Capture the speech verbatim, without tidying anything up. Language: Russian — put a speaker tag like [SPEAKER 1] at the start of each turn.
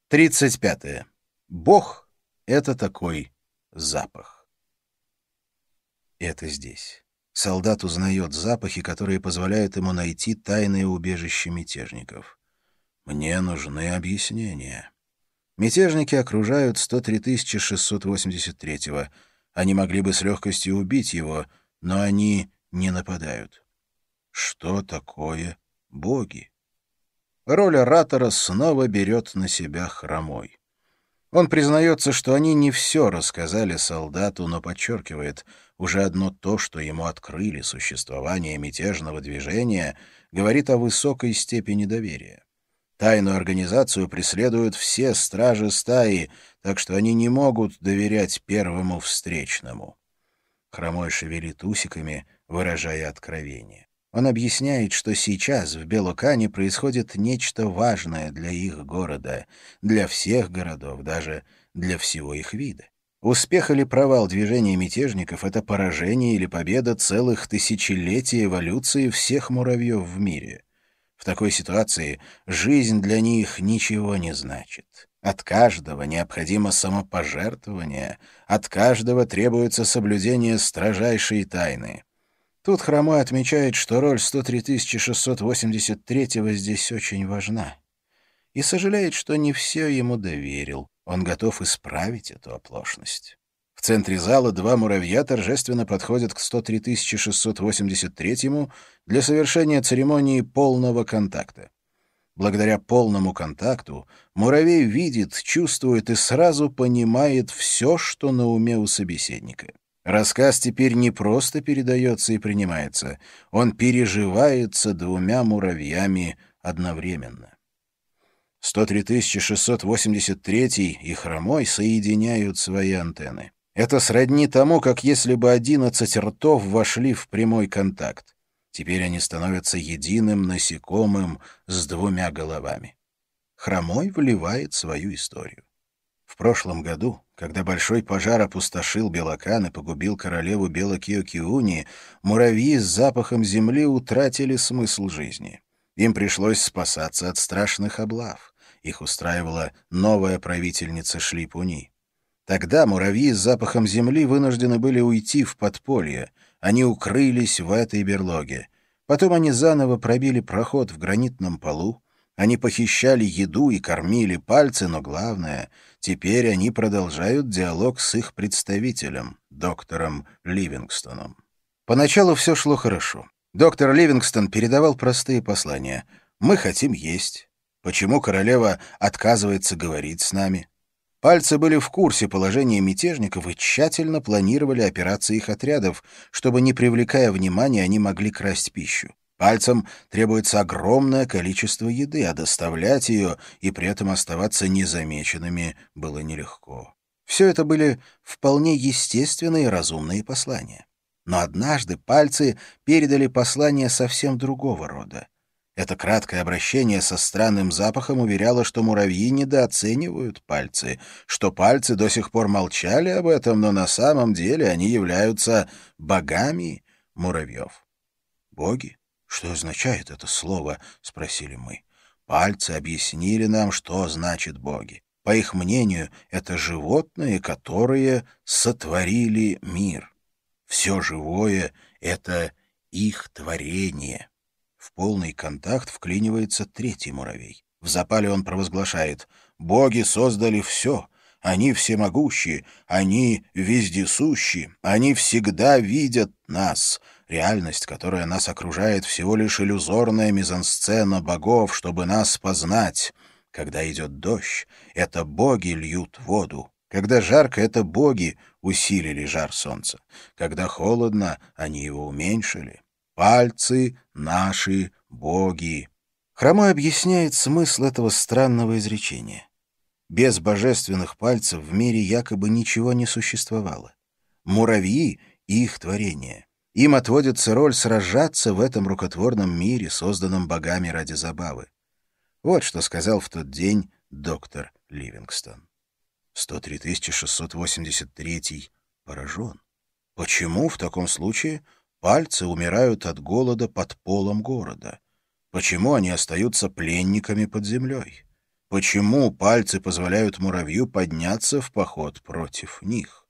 [SPEAKER 1] Тридцать пятое. Бог — это такой запах. Это здесь. Солдат узнает запахи, которые позволяют ему найти тайное убежище мятежников. Мне нужны объяснения. Мятежники окружают сто три тысячи шестьсот восемьдесят третьего. Они могли бы с легкостью убить его, но они не нападают. Что такое боги? Роль оратора снова берет на себя Хромой. Он признается, что они не все рассказали солдату, но подчеркивает, уже одно то, что ему открыли существование мятежного движения, говорит о высокой степени доверия. Тайную организацию преследуют все стражи стаи, так что они не могут доверять первому встречному. Хромой шевелит усиками, выражая откровение. Он объясняет, что сейчас в Белокане происходит нечто важное для их города, для всех городов, даже для всего их вида. Успех или провал движения мятежников — это поражение или победа целых тысячелетий эволюции всех муравьев в мире. В такой ситуации жизнь для них ничего не значит. От каждого необходимо самопожертвование, от каждого требуется соблюдение строжайшей тайны. Тут Хромой отмечает, что роль сто три тысячи шестьсот восемьдесят третьего здесь очень важна. И сожалеет, что не все ему доверил. Он готов исправить эту оплошность. В центре зала два муравья торжественно подходят к сто три тысячи шестьсот восемьдесят третьему для совершения церемонии полного контакта. Благодаря полному контакту муравей видит, чувствует и сразу понимает все, что на уме у собеседника. Рассказ теперь не просто передается и принимается, он переживается двумя муравьями одновременно. сто три тысячи шестьсот восемьдесят третий и Хромой соединяют свои антенны. Это сродни тому, как если бы одиннадцать ртов вошли в прямой контакт. Теперь они становятся единым насекомым с двумя головами. Хромой вливает свою историю. В прошлом году, когда большой пожар опустошил Белокан и погубил королеву Белокиокиуни, муравьи с запахом земли утратили смысл жизни. Им пришлось спасаться от страшных облав. Их устраивала новая правительница Шлипуни. Тогда муравьи с запахом земли вынуждены были уйти в подполье. Они укрылись в этой берлоге. Потом они заново пробили проход в гранитном полу. Они похищали еду и кормили пальцы, но главное, теперь они продолжают диалог с их представителем, доктором Ливингстоном. Поначалу все шло хорошо. Доктор Ливингстон передавал простые послания. «Мы хотим есть. Почему королева отказывается говорить с нами?» Пальцы были в курсе положения мятежников и тщательно планировали операции их отрядов, чтобы, не привлекая внимания, они могли красть пищу. Пальцам требуется огромное количество еды, а доставлять ее и при этом оставаться незамеченными было нелегко. Все это были вполне естественные и разумные послания. Но однажды пальцы передали послание совсем другого рода. Это краткое обращение со странным запахом уверяло, что муравьи недооценивают пальцы, что пальцы до сих пор молчали об этом, но на самом деле они являются богами муравьев. «Боги? Что означает это слово?» — спросили мы. Пальцы объяснили нам, что значит боги. По их мнению, это животные, которые сотворили мир. Все живое — это их творение. В полный контакт вклинивается третий муравей. В запале он провозглашает: «Боги создали все. Они всемогущие, они вездесущи, они всегда видят нас. Реальность, которая нас окружает, всего лишь иллюзорная мизансцена богов, чтобы нас познать. Когда идет дождь, это боги льют воду. Когда жарко, это боги усилили жар солнца. Когда холодно, они его уменьшили. Пальцы — наши боги». Хромой объясняет смысл этого странного изречения. Без божественных пальцев в мире якобы ничего не существовало. Муравьи — их творение. Им отводится роль сражаться в этом рукотворном мире, созданном богами ради забавы. Вот что сказал в тот день доктор Ливингстон. сто три тысячи шестьсот восемьдесят третий поражен. Почему в таком случае пальцы умирают от голода под полом города? Почему они остаются пленниками под землей? Почему пальцы позволяют муравью подняться в поход против них?